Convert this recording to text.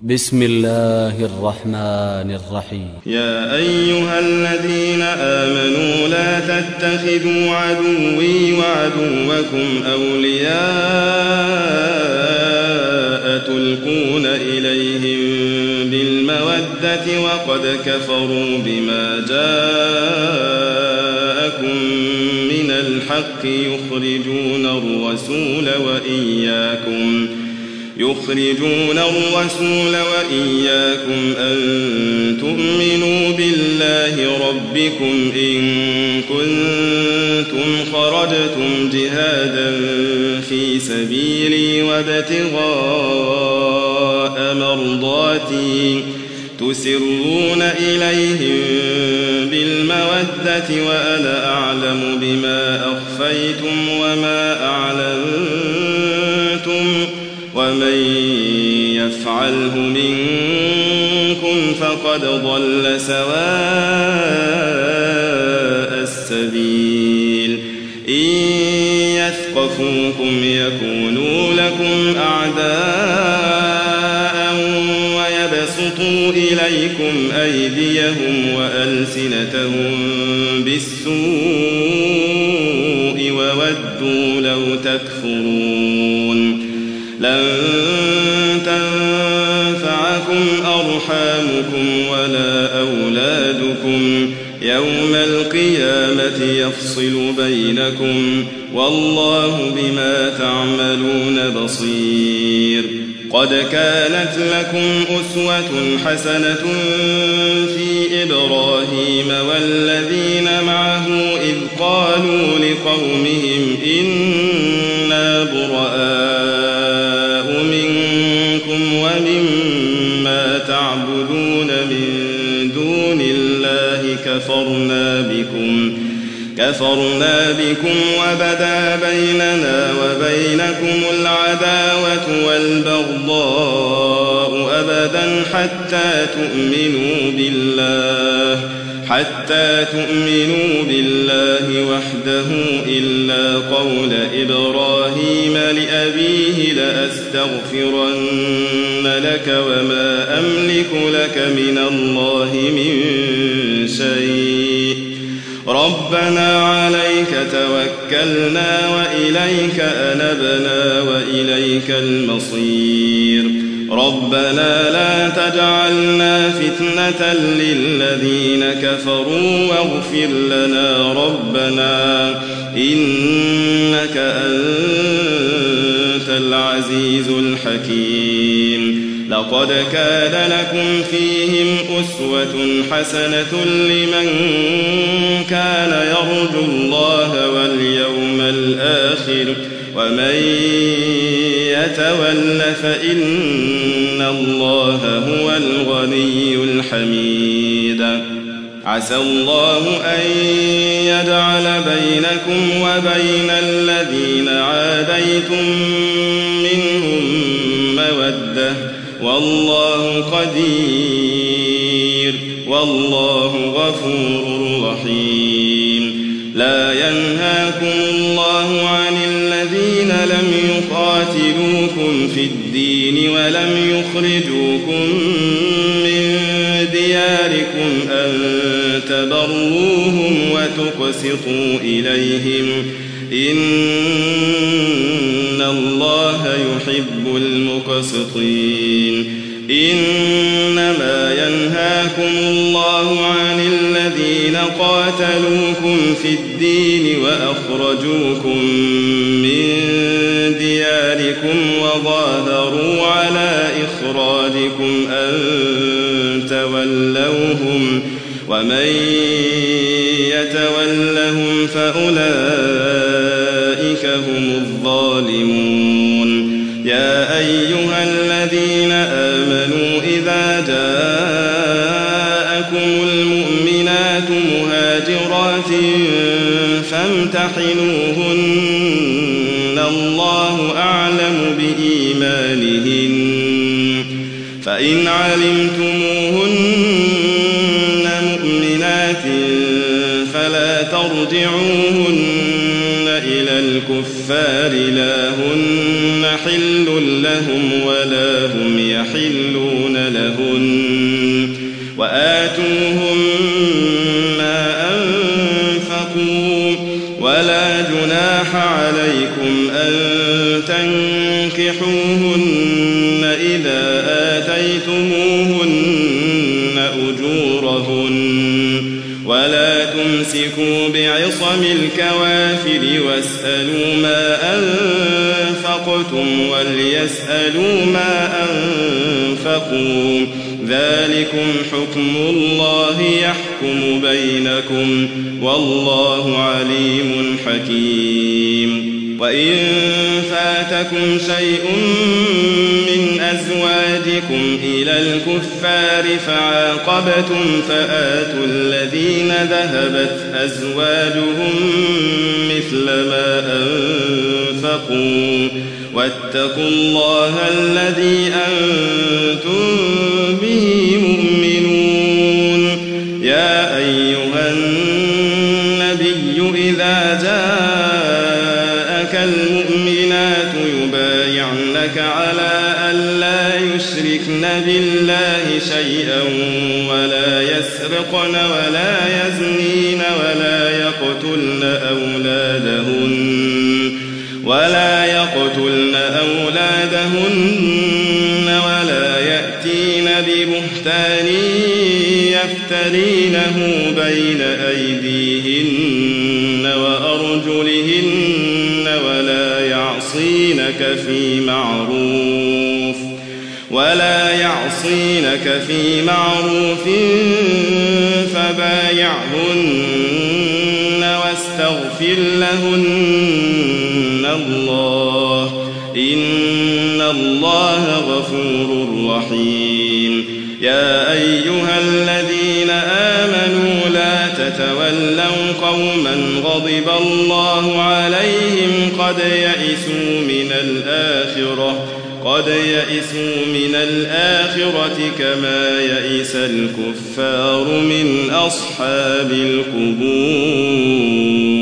بسم الله الرحمن الرحيم. يا أيها الذين آمنوا لا تتخذوا عدوي وعدوكم أولياء تلقون إليهم بالمودة وقد كفروا بما جاءكم من الحق يخرجون الرسول وإياكم أن تؤمنوا بالله ربكم إن كنتم خرجتم جهادا في سبيلي وابتغاء مرضاتي تسرون إليهم بالمودة وأنا أعلم بما أخفيتم وما أعلنتم ومن يفعله منكم فقد ضل سواء السبيل إن يثقفوكم يكونوا لكم أعداء ويبسطوا إليكم أيديهم وألسنتهم بالسوء وودوا لو تكفرون لن تنفعكم أرحامكم ولا أولادكم يوم القيامة يفصل بينكم والله بما تعملون بصير قد كانت لكم أسوة حسنة في إبراهيم والذين معه إذ قالوا لقومهم إنا براء منكم ومما تعبدون من دون الله كفرنا بكم وبدا بيننا وبينكم العداوة والبغضاء أبدا حتى تؤمنوا بالله وحده إلا قول إبراهيم لأبيه لأستغفرن لك وما أملك لك من الله من شيء ربنا عليك توكلنا وإليك أنبنا وإليك المصير ربنا لا تجعلنا فتنة للذين كفروا واغفر لنا ربنا إنك أنت العزيز الحكيم لقد كان لكم فيهم أسوة حسنة لمن كان يرجو الله واليوم الآخر ومن يتول فإن الله هو الغني الحميد عسى الله أن يجعل بينكم وبين الذين عاديتم منهم مودة والله قدير والله غفور رحيم لا ينهاكم الله عن الذين لم يقاتلوكم في الدين ولم يخرجوكم من دياركم أن تبروهم وتقسطوا إليهم إن الله يحب المقسطين إنما ينهاكم الله عن الذين قاتلوكم في الدين وأخرجوكم من دياركم وظاهروا على إخراجكم أن تولوهم ومن يتولهم فأولئك هم الظالمون يا أيها الذين آمنوا إذا جاءكم المؤمنات مهاجرات فامتحنوهن الله أعلم بإيمانهن فإن علمتموهن مؤمنات فلا ترجعوهن إلى الكفار لا هن حل لهم ولا هم يحلون لهن وآتوهم ما أنفقوا ولا جناح عليكم أن تنكحوهن إذا آتيتموهن أجورهن ولا تمسكوا بعصم الكوافر واسألوا ما أنفقتم وليسألوا ما أنفقوا ذلكم حكم الله يحكم بينكم والله عليم حكيم وإن فاتكم شيء من أزواجكم إلى الكفار فعاقبتم فآتوا الذين ذهبت أزواجهم مثل ما أنفقوا واتقوا الله الذي أنتم به مؤمنون يا أيها النبي إذا جاءك المؤمنات يبايعنك على ألا يشركن بالله شيئا ولا يسرقن ولا يزنين ولا يقتلن أولادهن ولا يأتين ببهتان يفترينه بين أيديهن وأرجلهن ولا يعصينك في معروف فبايعهن واستغفر لهن الله إن الله غفور رحيم يا أيها الذين آمنوا لا تتولوا قوما غضب الله عليهم قد يئسوا من الآخرة كما يئس الكفار من أصحاب القبور.